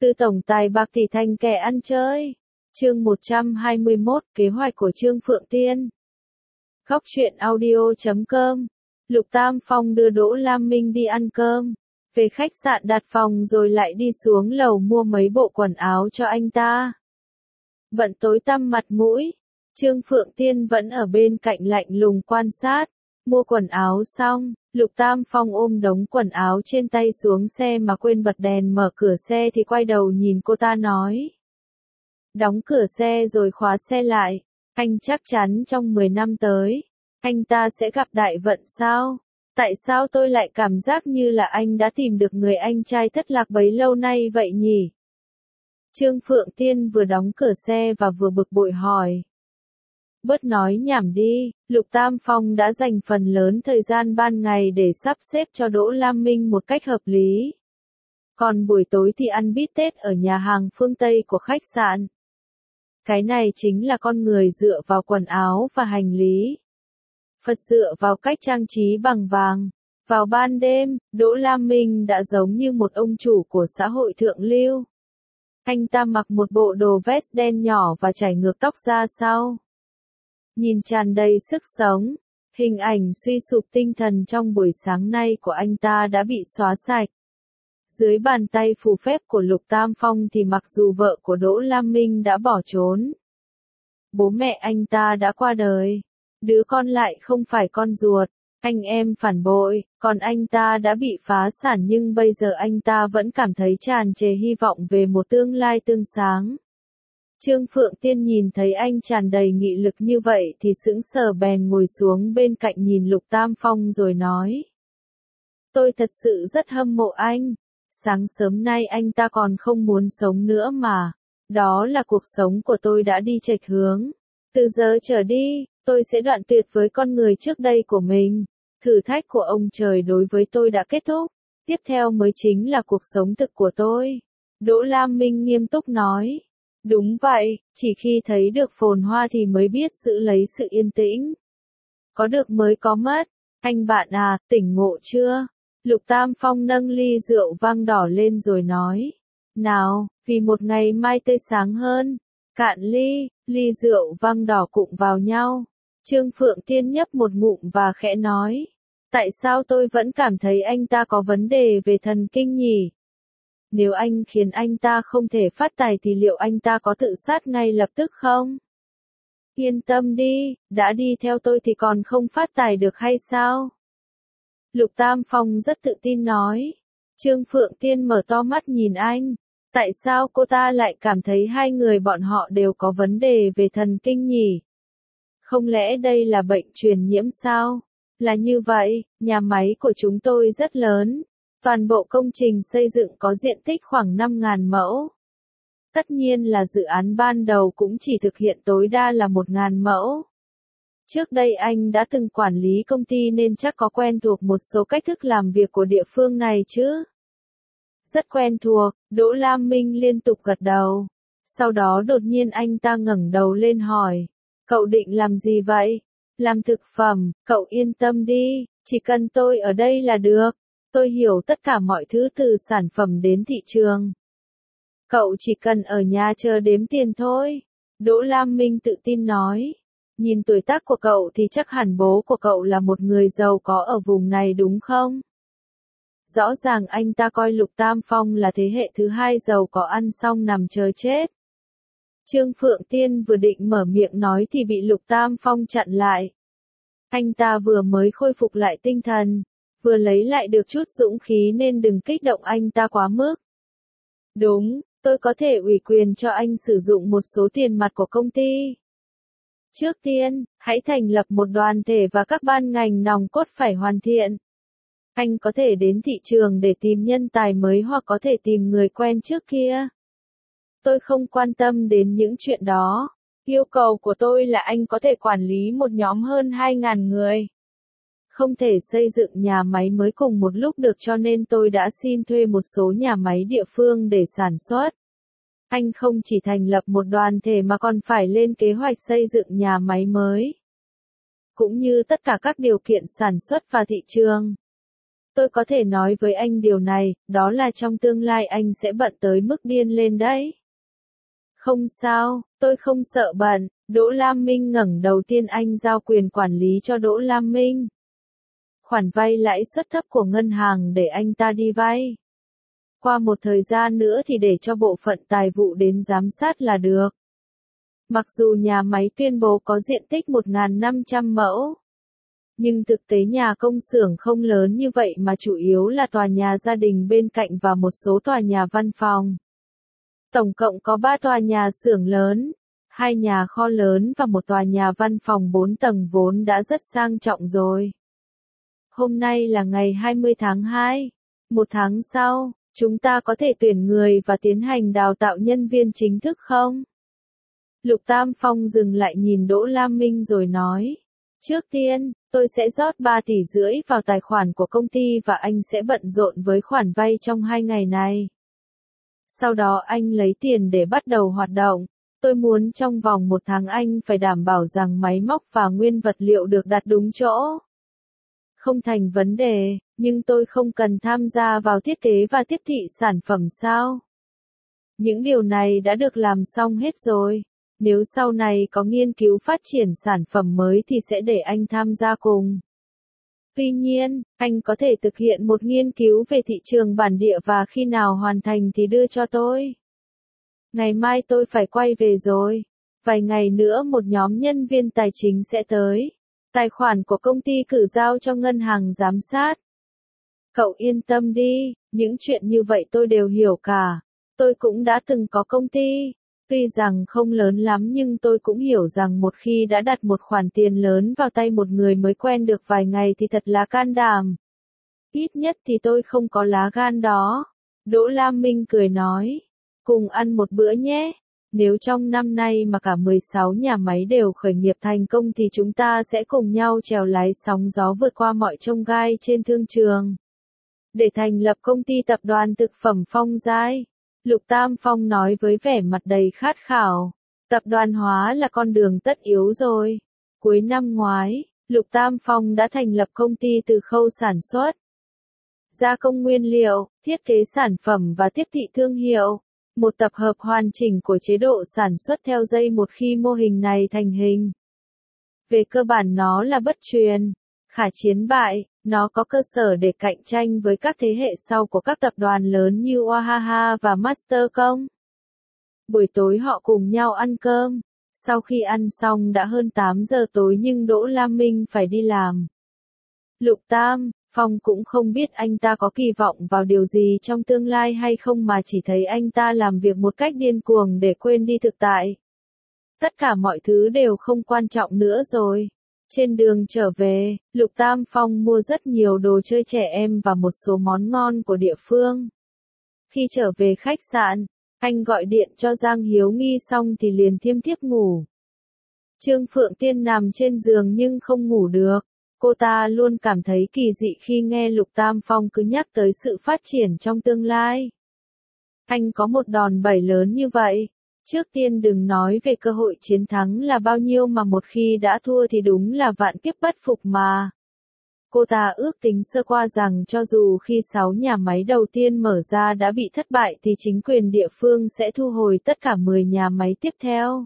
Từ tổng tài bạc tỷ thành kẻ ăn chơi. Chương 121, kế hoạch của Trương Phượng Tiên. Góc truyện audio.com. Lục Tam Phong đưa Đỗ Lam Minh đi ăn cơm, về khách sạn đặt phòng rồi lại đi xuống lầu mua mấy bộ quần áo cho anh ta. Bận tối tăm mặt mũi, Trương Phượng Tiên vẫn ở bên cạnh lạnh lùng quan sát. Mua quần áo xong, Lục Tam Phong ôm đống quần áo trên tay xuống xe mà quên bật đèn mở cửa xe thì quay đầu nhìn cô ta nói. Đóng cửa xe rồi khóa xe lại, anh chắc chắn trong 10 năm tới, anh ta sẽ gặp đại vận sao? Tại sao tôi lại cảm giác như là anh đã tìm được người anh trai thất lạc bấy lâu nay vậy nhỉ? Trương Phượng Tiên vừa đóng cửa xe và vừa bực bội hỏi. Bớt nói nhảm đi, Lục Tam Phong đã dành phần lớn thời gian ban ngày để sắp xếp cho Đỗ Lam Minh một cách hợp lý. Còn buổi tối thì ăn bít tết ở nhà hàng phương Tây của khách sạn. Cái này chính là con người dựa vào quần áo và hành lý. Phật dựa vào cách trang trí bằng vàng. Vào ban đêm, Đỗ Lam Minh đã giống như một ông chủ của xã hội thượng lưu. Anh ta mặc một bộ đồ vest đen nhỏ và chải ngược tóc ra sau. Nhìn tràn đầy sức sống, hình ảnh suy sụp tinh thần trong buổi sáng nay của anh ta đã bị xóa sạch. Dưới bàn tay phù phép của Lục Tam Phong thì mặc dù vợ của Đỗ Lam Minh đã bỏ trốn, bố mẹ anh ta đã qua đời, đứa con lại không phải con ruột, anh em phản bội, còn anh ta đã bị phá sản nhưng bây giờ anh ta vẫn cảm thấy tràn trề hy vọng về một tương lai tươi sáng. Trương Phượng Tiên nhìn thấy anh tràn đầy nghị lực như vậy thì sững sờ bèn ngồi xuống bên cạnh nhìn Lục Tam Phong rồi nói. Tôi thật sự rất hâm mộ anh. Sáng sớm nay anh ta còn không muốn sống nữa mà. Đó là cuộc sống của tôi đã đi chệch hướng. Từ giờ trở đi, tôi sẽ đoạn tuyệt với con người trước đây của mình. Thử thách của ông trời đối với tôi đã kết thúc. Tiếp theo mới chính là cuộc sống thực của tôi. Đỗ Lam Minh nghiêm túc nói. Đúng vậy, chỉ khi thấy được phồn hoa thì mới biết giữ lấy sự yên tĩnh. Có được mới có mất. Anh bạn à, tỉnh ngộ chưa? Lục Tam Phong nâng ly rượu vang đỏ lên rồi nói. Nào, vì một ngày mai tươi sáng hơn. Cạn ly, ly rượu vang đỏ cụng vào nhau. Trương Phượng Tiên nhấp một ngụm và khẽ nói. Tại sao tôi vẫn cảm thấy anh ta có vấn đề về thần kinh nhỉ? Nếu anh khiến anh ta không thể phát tài thì liệu anh ta có tự sát ngay lập tức không? Yên tâm đi, đã đi theo tôi thì còn không phát tài được hay sao? Lục Tam Phong rất tự tin nói. Trương Phượng Tiên mở to mắt nhìn anh. Tại sao cô ta lại cảm thấy hai người bọn họ đều có vấn đề về thần kinh nhỉ? Không lẽ đây là bệnh truyền nhiễm sao? Là như vậy, nhà máy của chúng tôi rất lớn. Toàn bộ công trình xây dựng có diện tích khoảng 5.000 mẫu. Tất nhiên là dự án ban đầu cũng chỉ thực hiện tối đa là 1.000 mẫu. Trước đây anh đã từng quản lý công ty nên chắc có quen thuộc một số cách thức làm việc của địa phương này chứ? Rất quen thuộc, Đỗ Lam Minh liên tục gật đầu. Sau đó đột nhiên anh ta ngẩng đầu lên hỏi. Cậu định làm gì vậy? Làm thực phẩm, cậu yên tâm đi, chỉ cần tôi ở đây là được. Tôi hiểu tất cả mọi thứ từ sản phẩm đến thị trường. Cậu chỉ cần ở nhà chờ đếm tiền thôi. Đỗ Lam Minh tự tin nói. Nhìn tuổi tác của cậu thì chắc hẳn bố của cậu là một người giàu có ở vùng này đúng không? Rõ ràng anh ta coi Lục Tam Phong là thế hệ thứ hai giàu có ăn xong nằm chờ chết. Trương Phượng Tiên vừa định mở miệng nói thì bị Lục Tam Phong chặn lại. Anh ta vừa mới khôi phục lại tinh thần, vừa lấy lại được chút dũng khí nên đừng kích động anh ta quá mức. Đúng, tôi có thể ủy quyền cho anh sử dụng một số tiền mặt của công ty. Trước tiên, hãy thành lập một đoàn thể và các ban ngành nòng cốt phải hoàn thiện. Anh có thể đến thị trường để tìm nhân tài mới hoặc có thể tìm người quen trước kia. Tôi không quan tâm đến những chuyện đó. Yêu cầu của tôi là anh có thể quản lý một nhóm hơn 2.000 người. Không thể xây dựng nhà máy mới cùng một lúc được cho nên tôi đã xin thuê một số nhà máy địa phương để sản xuất. Anh không chỉ thành lập một đoàn thể mà còn phải lên kế hoạch xây dựng nhà máy mới. Cũng như tất cả các điều kiện sản xuất và thị trường. Tôi có thể nói với anh điều này, đó là trong tương lai anh sẽ bận tới mức điên lên đấy. Không sao, tôi không sợ bận. Đỗ Lam Minh ngẩng đầu tiên anh giao quyền quản lý cho Đỗ Lam Minh. Khoản vay lãi suất thấp của ngân hàng để anh ta đi vay. Qua một thời gian nữa thì để cho bộ phận tài vụ đến giám sát là được. Mặc dù nhà máy tuyên bố có diện tích 1.500 mẫu. Nhưng thực tế nhà công xưởng không lớn như vậy mà chủ yếu là tòa nhà gia đình bên cạnh và một số tòa nhà văn phòng. Tổng cộng có 3 tòa nhà xưởng lớn, 2 nhà kho lớn và một tòa nhà văn phòng 4 tầng vốn đã rất sang trọng rồi. Hôm nay là ngày 20 tháng 2. Một tháng sau, chúng ta có thể tuyển người và tiến hành đào tạo nhân viên chính thức không? Lục Tam Phong dừng lại nhìn Đỗ Lam Minh rồi nói. Trước tiên, tôi sẽ rót 3,5 tỷ vào tài khoản của công ty và anh sẽ bận rộn với khoản vay trong 2 ngày này. Sau đó anh lấy tiền để bắt đầu hoạt động. Tôi muốn trong vòng 1 tháng anh phải đảm bảo rằng máy móc và nguyên vật liệu được đặt đúng chỗ. Không thành vấn đề, nhưng tôi không cần tham gia vào thiết kế và tiếp thị sản phẩm sao? Những điều này đã được làm xong hết rồi. Nếu sau này có nghiên cứu phát triển sản phẩm mới thì sẽ để anh tham gia cùng. Tuy nhiên, anh có thể thực hiện một nghiên cứu về thị trường bản địa và khi nào hoàn thành thì đưa cho tôi. Ngày mai tôi phải quay về rồi. Vài ngày nữa một nhóm nhân viên tài chính sẽ tới. Tài khoản của công ty cử giao cho ngân hàng giám sát. Cậu yên tâm đi, những chuyện như vậy tôi đều hiểu cả. Tôi cũng đã từng có công ty. Tuy rằng không lớn lắm nhưng tôi cũng hiểu rằng một khi đã đặt một khoản tiền lớn vào tay một người mới quen được vài ngày thì thật là can đảm. Ít nhất thì tôi không có lá gan đó. Đỗ Lam Minh cười nói. Cùng ăn một bữa nhé. Nếu trong năm nay mà cả 16 nhà máy đều khởi nghiệp thành công thì chúng ta sẽ cùng nhau chèo lái sóng gió vượt qua mọi chông gai trên thương trường. Để thành lập công ty tập đoàn thực phẩm Phong Giai. Lục Tam Phong nói với vẻ mặt đầy khát khao. Tập đoàn hóa là con đường tất yếu rồi. Cuối năm ngoái, Lục Tam Phong đã thành lập công ty từ khâu sản xuất, gia công nguyên liệu, thiết kế sản phẩm và tiếp thị thương hiệu. Một tập hợp hoàn chỉnh của chế độ sản xuất theo dây một khi mô hình này thành hình. Về cơ bản nó là bất truyền, khả chiến bại, nó có cơ sở để cạnh tranh với các thế hệ sau của các tập đoàn lớn như Wahaha và Mastercom. Buổi tối họ cùng nhau ăn cơm. Sau khi ăn xong đã hơn 8 giờ tối nhưng Đỗ Lam Minh phải đi làm. Lục Tam Phong cũng không biết anh ta có kỳ vọng vào điều gì trong tương lai hay không mà chỉ thấy anh ta làm việc một cách điên cuồng để quên đi thực tại. Tất cả mọi thứ đều không quan trọng nữa rồi. Trên đường trở về, Lục Tam Phong mua rất nhiều đồ chơi trẻ em và một số món ngon của địa phương. Khi trở về khách sạn, anh gọi điện cho Giang Hiếu Nghi xong thì liền thiêm thiếp ngủ. Trương Phượng Tiên nằm trên giường nhưng không ngủ được. Cô ta luôn cảm thấy kỳ dị khi nghe Lục Tam Phong cứ nhắc tới sự phát triển trong tương lai. Anh có một đòn bẩy lớn như vậy. Trước tiên đừng nói về cơ hội chiến thắng là bao nhiêu mà một khi đã thua thì đúng là vạn kiếp bất phục mà. Cô ta ước tính sơ qua rằng cho dù khi 6 nhà máy đầu tiên mở ra đã bị thất bại thì chính quyền địa phương sẽ thu hồi tất cả 10 nhà máy tiếp theo.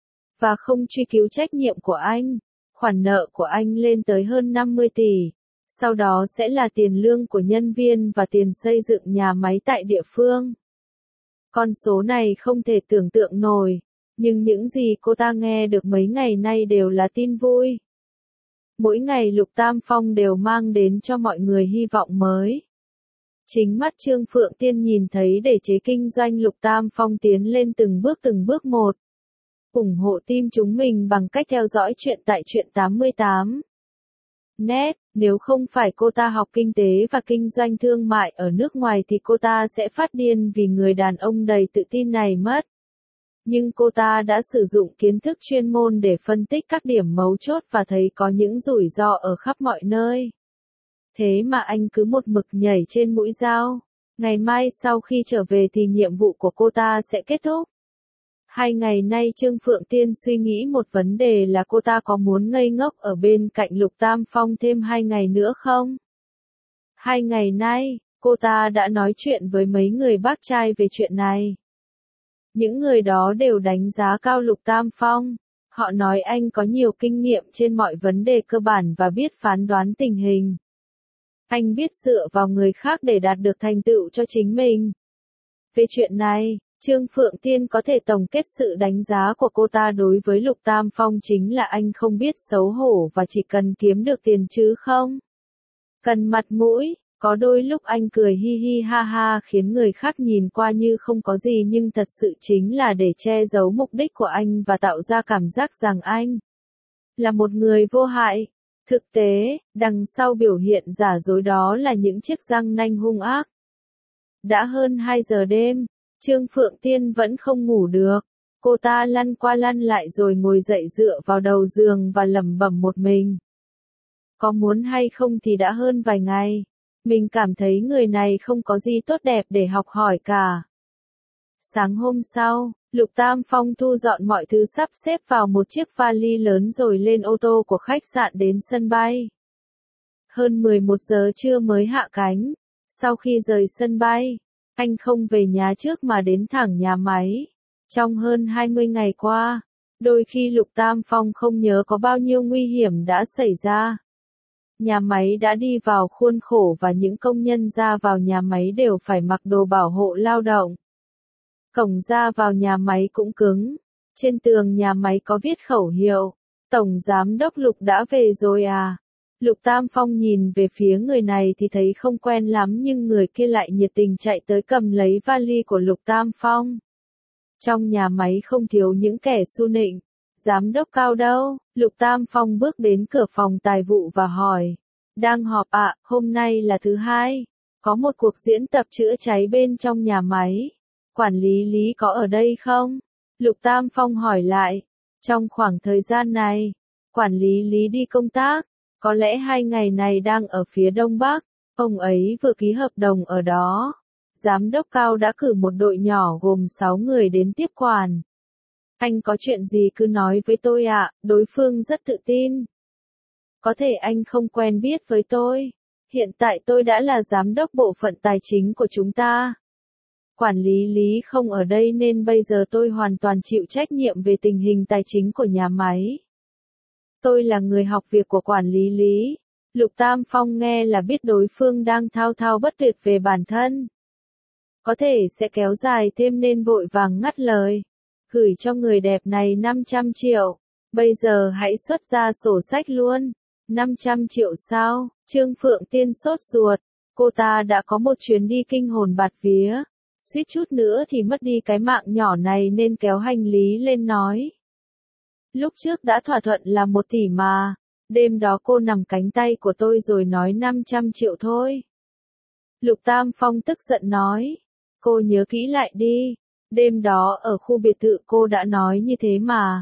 Và không truy cứu trách nhiệm của anh. Khoản nợ của anh lên tới hơn 50 tỷ. Sau đó sẽ là tiền lương của nhân viên và tiền xây dựng nhà máy tại địa phương. Con số này không thể tưởng tượng nổi. Nhưng những gì cô ta nghe được mấy ngày nay đều là tin vui. Mỗi ngày Lục Tam Phong đều mang đến cho mọi người hy vọng mới. Chính mắt Trương Phượng Tiên nhìn thấy để chế kinh doanh Lục Tam Phong tiến lên từng bước một. Ủng hộ team chúng mình bằng cách theo dõi chuyện tại Truyện 88. Net, nếu không phải cô ta học kinh tế và kinh doanh thương mại ở nước ngoài thì cô ta sẽ phát điên vì người đàn ông đầy tự tin này mất. Nhưng cô ta đã sử dụng kiến thức chuyên môn để phân tích các điểm mấu chốt và thấy có những rủi ro ở khắp mọi nơi. Thế mà anh cứ một mực nhảy trên mũi dao. Ngày mai sau khi trở về thì nhiệm vụ của cô ta sẽ kết thúc. 2 ngày nay Trương Phượng Tiên suy nghĩ một vấn đề là cô ta có muốn ngây ngốc ở bên cạnh Lục Tam Phong thêm 2 ngày nữa không? 2 ngày nay, cô ta đã nói chuyện với mấy người bác trai về chuyện này. Những người đó đều đánh giá cao Lục Tam Phong. Họ nói anh có nhiều kinh nghiệm trên mọi vấn đề cơ bản và biết phán đoán tình hình. Anh biết dựa vào người khác để đạt được thành tựu cho chính mình. Về chuyện này, Trương Phượng Tiên có thể tổng kết sự đánh giá của cô ta đối với Lục Tam Phong chính là anh không biết xấu hổ và chỉ cần kiếm được tiền chứ không cần mặt mũi. Có đôi lúc anh cười hi hi ha ha khiến người khác nhìn qua như không có gì nhưng thật sự chính là để che giấu mục đích của anh và tạo ra cảm giác rằng anh là một người vô hại. Thực tế, đằng sau biểu hiện giả dối đó là những chiếc răng nanh hung ác. Đã hơn 2 giờ đêm, Trương Phượng Tiên vẫn không ngủ được. Cô ta lăn qua lăn lại rồi ngồi dậy dựa vào đầu giường và lẩm bẩm một mình. Có muốn hay không thì đã hơn vài ngày. Mình cảm thấy người này không có gì tốt đẹp để học hỏi cả. Sáng hôm sau, Lục Tam Phong thu dọn mọi thứ sắp xếp vào một chiếc vali lớn rồi lên ô tô của khách sạn đến sân bay. Hơn 11 giờ trưa mới hạ cánh. Sau khi rời sân bay, anh không về nhà trước mà đến thẳng nhà máy. Trong hơn 20 ngày qua, đôi khi Lục Tam Phong không nhớ có bao nhiêu nguy hiểm đã xảy ra. Nhà máy đã đi vào khuôn khổ và những công nhân ra vào nhà máy đều phải mặc đồ bảo hộ lao động. Cổng ra vào nhà máy cũng cứng. Trên tường nhà máy có viết khẩu hiệu, Tổng Giám đốc Lục đã về rồi à? Lục Tam Phong nhìn về phía người này thì thấy không quen lắm nhưng người kia lại nhiệt tình chạy tới cầm lấy vali của Lục Tam Phong. Trong nhà máy không thiếu những kẻ su nịnh. Giám đốc Cao đâu? Lục Tam Phong bước đến cửa phòng tài vụ và hỏi. Đang họp ạ, hôm nay là thứ hai. Có một cuộc diễn tập chữa cháy bên trong nhà máy. Quản lý Lý có ở đây không? Lục Tam Phong hỏi lại. Trong khoảng thời gian này, quản lý Lý đi công tác. Có lẽ 2 ngày này đang ở phía Đông Bắc. Ông ấy vừa ký hợp đồng ở đó. Giám đốc Cao đã cử một đội nhỏ gồm 6 người đến tiếp quản. Anh có chuyện gì cứ nói với tôi ạ, đối phương rất tự tin. Có thể anh không quen biết với tôi. Hiện tại tôi đã là giám đốc bộ phận tài chính của chúng ta. Quản lý Lý không ở đây nên bây giờ tôi hoàn toàn chịu trách nhiệm về tình hình tài chính của nhà máy. Tôi là người học việc của quản lý Lý. Lục Tam Phong nghe là biết đối phương đang thao thao bất tuyệt về bản thân. Có thể sẽ kéo dài thêm nên vội vàng ngắt lời. Gửi cho người đẹp này 500 triệu. Bây giờ hãy xuất ra sổ sách luôn. 500 triệu sao? Trương Phượng Tiên sốt ruột. Cô ta đã có một chuyến đi kinh hồn bạt vía. Suýt chút nữa thì mất đi cái mạng nhỏ này nên kéo hành lý lên nói. Lúc trước đã thỏa thuận là 1 tỷ mà. Đêm đó cô nằm cánh tay của tôi rồi nói 500 triệu thôi. Lục Tam Phong tức giận nói. Cô nhớ kỹ lại đi. Đêm đó ở khu biệt thự cô đã nói như thế mà.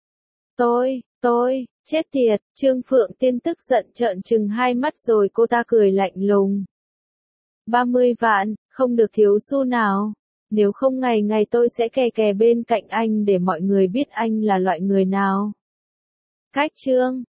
Tôi, chết tiệt, Trương Phượng Tiên tức giận trợn trừng hai mắt rồi cô ta cười lạnh lùng. 30 vạn, không được thiếu xu nào. Nếu không ngày ngày tôi sẽ kè kè bên cạnh anh để mọi người biết anh là loại người nào. Cách chương